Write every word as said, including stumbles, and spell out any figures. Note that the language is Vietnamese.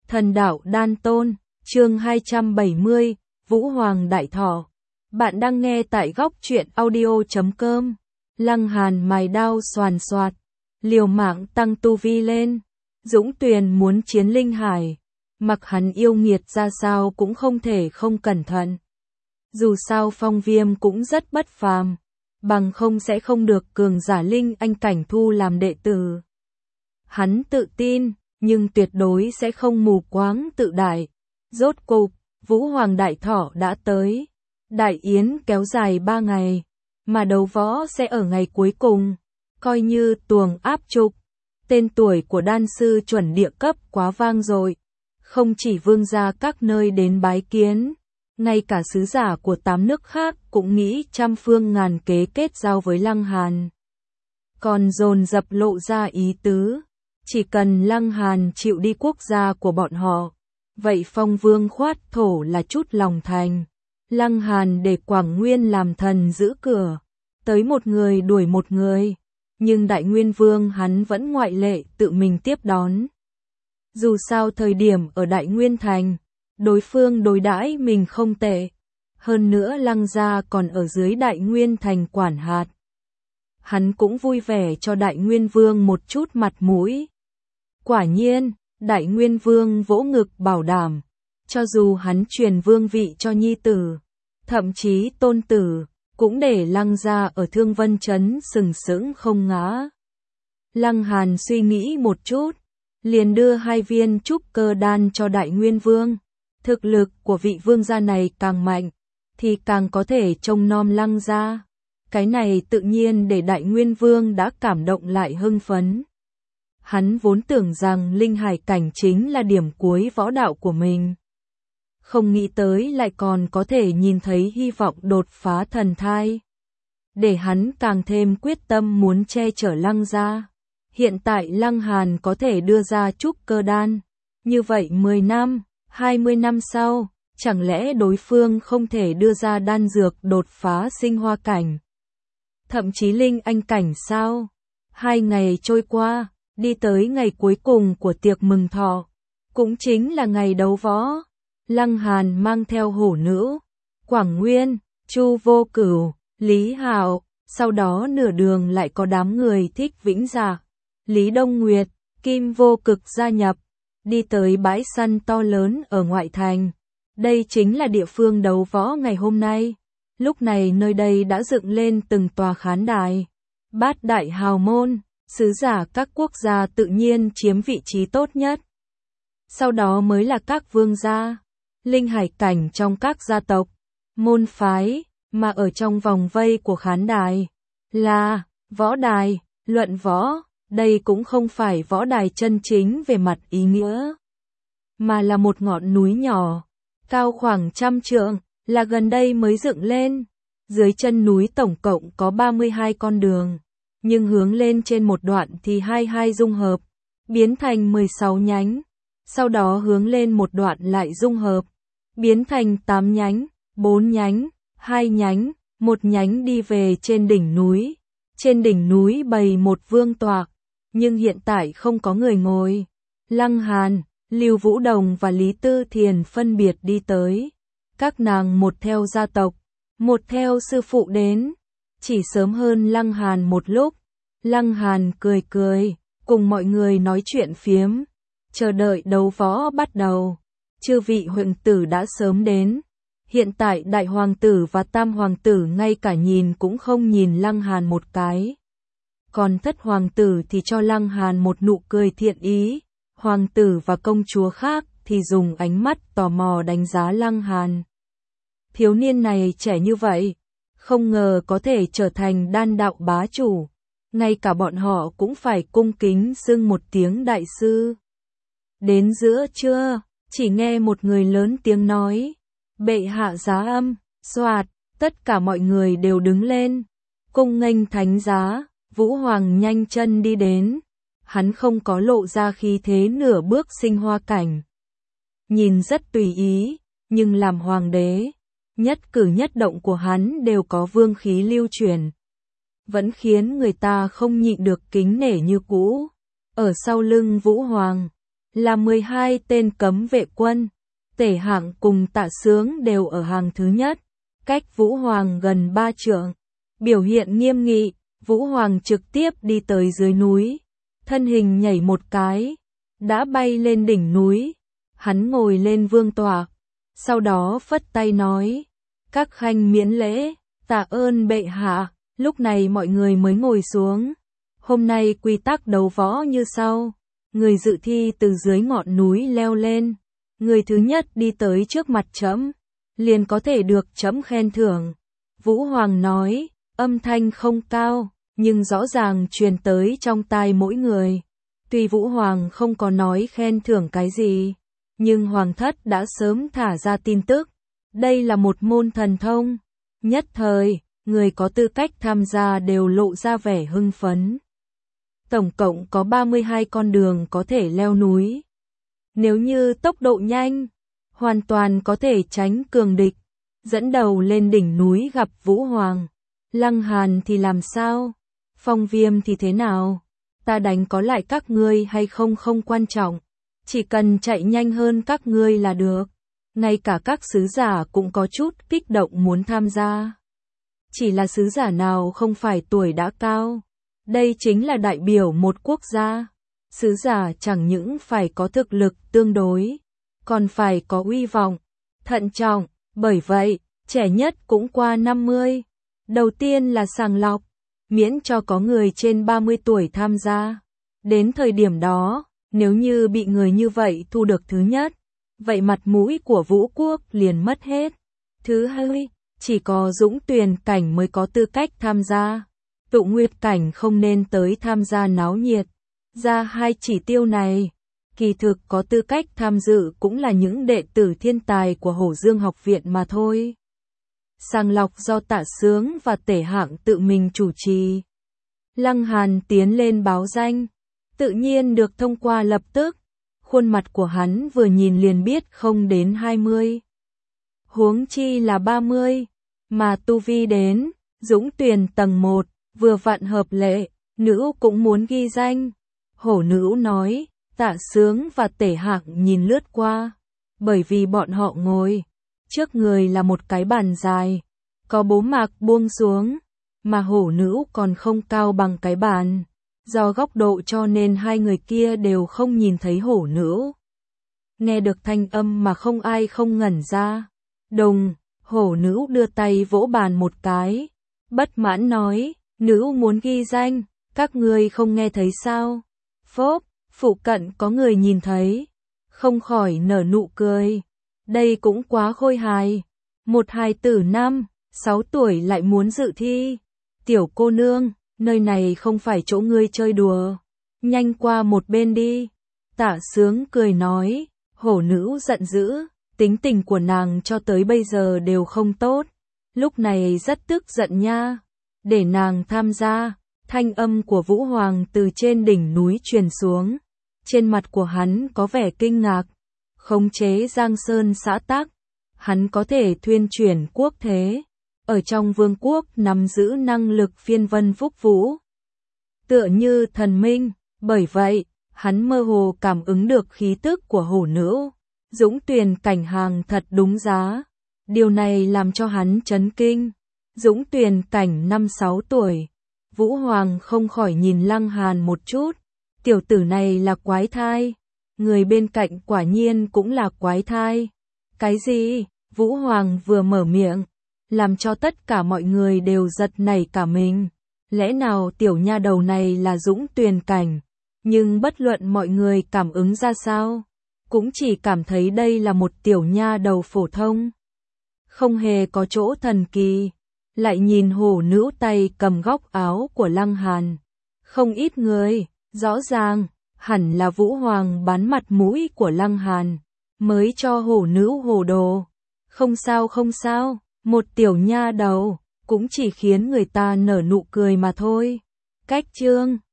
Thần đạo đan tôn, chương hai trăm bảy mươi, Vũ Hoàng Đại Thọ. Bạn đang nghe tại góc truyện audio chấm com. Lăng Hàn mài đao xoàn xoạt, liều mạng tăng tu vi lên. Dũng Tuyền muốn chiến Linh Hải, mặc hắn yêu nghiệt ra sao cũng không thể không cẩn thận. Dù sao Phong Viêm cũng rất bất phàm, bằng không sẽ không được cường giả linh anh cảnh thu làm đệ tử. Hắn tự tin, nhưng tuyệt đối sẽ không mù quáng tự đại. Rốt cục, Vũ Hoàng Đại Thọ đã tới. Đại yến kéo dài ba ngày, mà đấu võ sẽ ở ngày cuối cùng, coi như tuồng áp trục. Tên tuổi của đan sư chuẩn địa cấp quá vang dội, không chỉ vương gia các nơi đến bái kiến, ngay cả sứ giả của tám nước khác cũng nghĩ trăm phương ngàn kế kết giao với Lăng Hàn. Còn dồn dập lộ ra ý tứ, chỉ cần Lăng Hàn chịu đi quốc gia của bọn họ, vậy Phong Vương khoát thổ là chút lòng thành. Lăng Hàn để Quảng Nguyên làm thần giữ cửa, tới một người đuổi một người, nhưng Đại Nguyên Vương hắn vẫn ngoại lệ tự mình tiếp đón. Dù sao thời điểm ở Đại Nguyên Thành, đối phương đối đãi mình không tệ, hơn nữa Lăng gia còn ở dưới Đại Nguyên Thành quản hạt. Hắn cũng vui vẻ cho Đại Nguyên Vương một chút mặt mũi. Quả nhiên, Đại Nguyên Vương vỗ ngực bảo đảm, cho dù hắn truyền vương vị cho nhi tử, thậm chí tôn tử, cũng để Lăng gia ở Thương Vân Trấn sừng sững không ngã. Lăng Hàn suy nghĩ một chút, liền đưa hai viên trúc cơ đan cho Đại Nguyên Vương. Thực lực của vị vương gia này càng mạnh, thì càng có thể trông nom Lăng gia. Cái này tự nhiên để Đại Nguyên Vương đã cảm động lại hưng phấn. Hắn vốn tưởng rằng Linh Hải cảnh chính là điểm cuối võ đạo của mình. Không nghĩ tới lại còn có thể nhìn thấy hy vọng đột phá thần thai. Để hắn càng thêm quyết tâm muốn che chở Lăng gia. Hiện tại Lăng Hàn có thể đưa ra trúc cơ đan. Như vậy mười năm, hai mươi năm sau, chẳng lẽ đối phương không thể đưa ra đan dược đột phá sinh hoa cảnh? Thậm chí linh anh cảnh sao? Hai ngày trôi qua, đi tới ngày cuối cùng của tiệc mừng thọ, cũng chính là ngày đấu võ. Lăng Hàn mang theo hổ nữ, Quảng Nguyên, Chu Vô Cửu, Lý Hạo, sau đó nửa đường lại có đám người thích Vĩnh Dạ, Lý Đông Nguyệt, Kim Vô Cực gia nhập, đi tới bãi săn to lớn ở ngoại thành. Đây chính là địa phương đấu võ ngày hôm nay. Lúc này nơi đây đã dựng lên từng tòa khán đài. Bát đại hào môn, sứ giả các quốc gia tự nhiên chiếm vị trí tốt nhất. Sau đó mới là các vương gia, linh hải cảnh trong các gia tộc, môn phái, mà ở trong vòng vây của khán đài là võ đài, luận võ. Đây cũng không phải võ đài chân chính về mặt ý nghĩa, mà là một ngọn núi nhỏ, cao khoảng trăm trượng, là gần đây mới dựng lên. Dưới chân núi tổng cộng có ba mươi hai con đường, nhưng hướng lên trên một đoạn thì hai mươi hai dung hợp, biến thành mười sáu nhánh. Sau đó hướng lên một đoạn lại dung hợp, biến thành tám nhánh, bốn nhánh, hai nhánh, một nhánh đi về trên đỉnh núi. Trên đỉnh núi bày một vương tọa, nhưng hiện tại không có người ngồi. Lăng Hàn, Lưu Vũ Đồng và Lý Tư Thiền phân biệt đi tới. Các nàng một theo gia tộc, một theo sư phụ đến. Chỉ sớm hơn Lăng Hàn một lúc. Lăng Hàn cười cười, cùng mọi người nói chuyện phiếm, chờ đợi đấu võ bắt đầu. Chư vị huệ tử đã sớm đến. Hiện tại đại hoàng tử và tam hoàng tử ngay cả nhìn cũng không nhìn Lăng Hàn một cái. Còn thất hoàng tử thì cho Lăng Hàn một nụ cười thiện ý. Hoàng tử và công chúa khác thì dùng ánh mắt tò mò đánh giá Lăng Hàn. Thiếu niên này trẻ như vậy, không ngờ có thể trở thành đan đạo bá chủ. Ngay cả bọn họ cũng phải cung kính xưng một tiếng đại sư. Đến giữa trưa, chỉ nghe một người lớn tiếng nói, bệ hạ giá âm, soạt, tất cả mọi người đều đứng lên, cung nghênh thánh giá. Vũ Hoàng nhanh chân đi đến, hắn không có lộ ra khí thế nửa bước sinh hoa cảnh. Nhìn rất tùy ý, nhưng làm hoàng đế, nhất cử nhất động của hắn đều có vương khí lưu truyền. Vẫn khiến người ta không nhịn được kính nể như cũ. Ở sau lưng Vũ Hoàng, là mười hai tên cấm vệ quân. Tể Hạng cùng Tạ Sướng đều ở hàng thứ nhất, cách Vũ Hoàng gần ba trượng. Biểu hiện nghiêm nghị, Vũ Hoàng trực tiếp đi tới dưới núi, thân hình nhảy một cái, đã bay lên đỉnh núi. Hắn ngồi lên vương tọa, sau đó phất tay nói, các khanh miễn lễ, tạ ơn bệ hạ. Lúc này mọi người mới ngồi xuống. Hôm nay quy tắc đấu võ như sau, người dự thi từ dưới ngọn núi leo lên, người thứ nhất đi tới trước mặt trẫm, liền có thể được trẫm khen thưởng. Vũ Hoàng nói, âm thanh không cao, nhưng rõ ràng truyền tới trong tai mỗi người. Tuy Vũ Hoàng không có nói khen thưởng cái gì, nhưng Hoàng thất đã sớm thả ra tin tức. Đây là một môn thần thông. Nhất thời, người có tư cách tham gia đều lộ ra vẻ hưng phấn. Tổng cộng có ba mươi hai con đường có thể leo núi. Nếu như tốc độ nhanh, hoàn toàn có thể tránh cường địch, dẫn đầu lên đỉnh núi gặp Vũ Hoàng. Lăng Hàn thì làm sao? Phong Viêm thì thế nào? Ta đánh có lại các ngươi hay không không quan trọng, chỉ cần chạy nhanh hơn các ngươi là được. Ngay cả các sứ giả cũng có chút kích động muốn tham gia. Chỉ là sứ giả nào không phải tuổi đã cao. Đây chính là đại biểu một quốc gia. Sứ giả chẳng những phải có thực lực tương đối, còn phải có uy vọng, thận trọng. Bởi vậy, trẻ nhất cũng qua năm mươi. Đầu tiên là sàng lọc, miễn cho có người trên ba mươi tuổi tham gia. Đến thời điểm đó, nếu như bị người như vậy thu được thứ nhất, vậy mặt mũi của Vũ quốc liền mất hết. Thứ hai, chỉ có Dũng Tuyền cảnh mới có tư cách tham gia. Tụ Nguyệt cảnh không nên tới tham gia náo nhiệt. Ra hai chỉ tiêu này, kỳ thực có tư cách tham dự cũng là những đệ tử thiên tài của Hổ Dương học viện mà thôi. Sàng lọc do Tạ Sướng và Tể Hạng tự mình chủ trì. Lăng Hàn tiến lên báo danh, tự nhiên được thông qua lập tức. Khuôn mặt của hắn vừa nhìn liền biết không đến hai mươi. Huống chi là ba mươi, mà tu vi đến, Dũng Tuyền tầng một, vừa vặn hợp lệ, nữ cũng muốn ghi danh. Hổ nữ nói, Tạ Sướng và Tể Hạng nhìn lướt qua, bởi vì bọn họ ngồi, trước người là một cái bàn dài, có bố mạc buông xuống, mà hổ nữ còn không cao bằng cái bàn. Do góc độ cho nên hai người kia đều không nhìn thấy hổ nữ. Nghe được thanh âm mà không ai không ngẩn ra. Đồng, hổ nữ đưa tay vỗ bàn một cái, bất mãn nói, nữ muốn ghi danh, các ngươi không nghe thấy sao? Phốp, phụ cận có người nhìn thấy, không khỏi nở nụ cười. Đây cũng quá khôi hài. Một hài tử năm, sáu tuổi lại muốn dự thi. Tiểu cô nương, nơi này không phải chỗ ngươi chơi đùa. Nhanh qua một bên đi. Tạ Sướng cười nói, hổ nữ giận dữ, tính tình của nàng cho tới bây giờ đều không tốt. Lúc này rất tức giận nha. Để nàng tham gia. Thanh âm của Vũ Hoàng từ trên đỉnh núi truyền xuống. Trên mặt của hắn có vẻ kinh ngạc. Khống chế Giang Sơn xã tắc, hắn có thể thuyên chuyển quốc thế, ở trong vương quốc nắm giữ năng lực phiên vân phúc vũ, tựa như thần minh. Bởi vậy, hắn mơ hồ cảm ứng được khí tức của hổ nữ. Dũng Tuyền cảnh hàng thật đúng giá. Điều này làm cho hắn chấn kinh. Dũng Tuyền cảnh năm sáu tuổi. Vũ Hoàng không khỏi nhìn Lăng Hàn một chút. Tiểu tử này là quái thai. Người bên cạnh quả nhiên cũng là quái thai. Cái gì? Vũ Hoàng vừa mở miệng, làm cho tất cả mọi người đều giật nảy cả mình. Lẽ nào tiểu nha đầu này là Dũng Tuyền cảnh? Nhưng bất luận mọi người cảm ứng ra sao, cũng chỉ cảm thấy đây là một tiểu nha đầu phổ thông. Không hề có chỗ thần kỳ. Lại nhìn hổ nữ tay cầm góc áo của Lăng Hàn. Không ít người, rõ ràng, hẳn là Vũ Hoàng bán mặt mũi của Lăng Hàn, mới cho hổ nữ hồ đồ. Không sao không sao, một tiểu nha đầu, cũng chỉ khiến người ta nở nụ cười mà thôi. Cách chương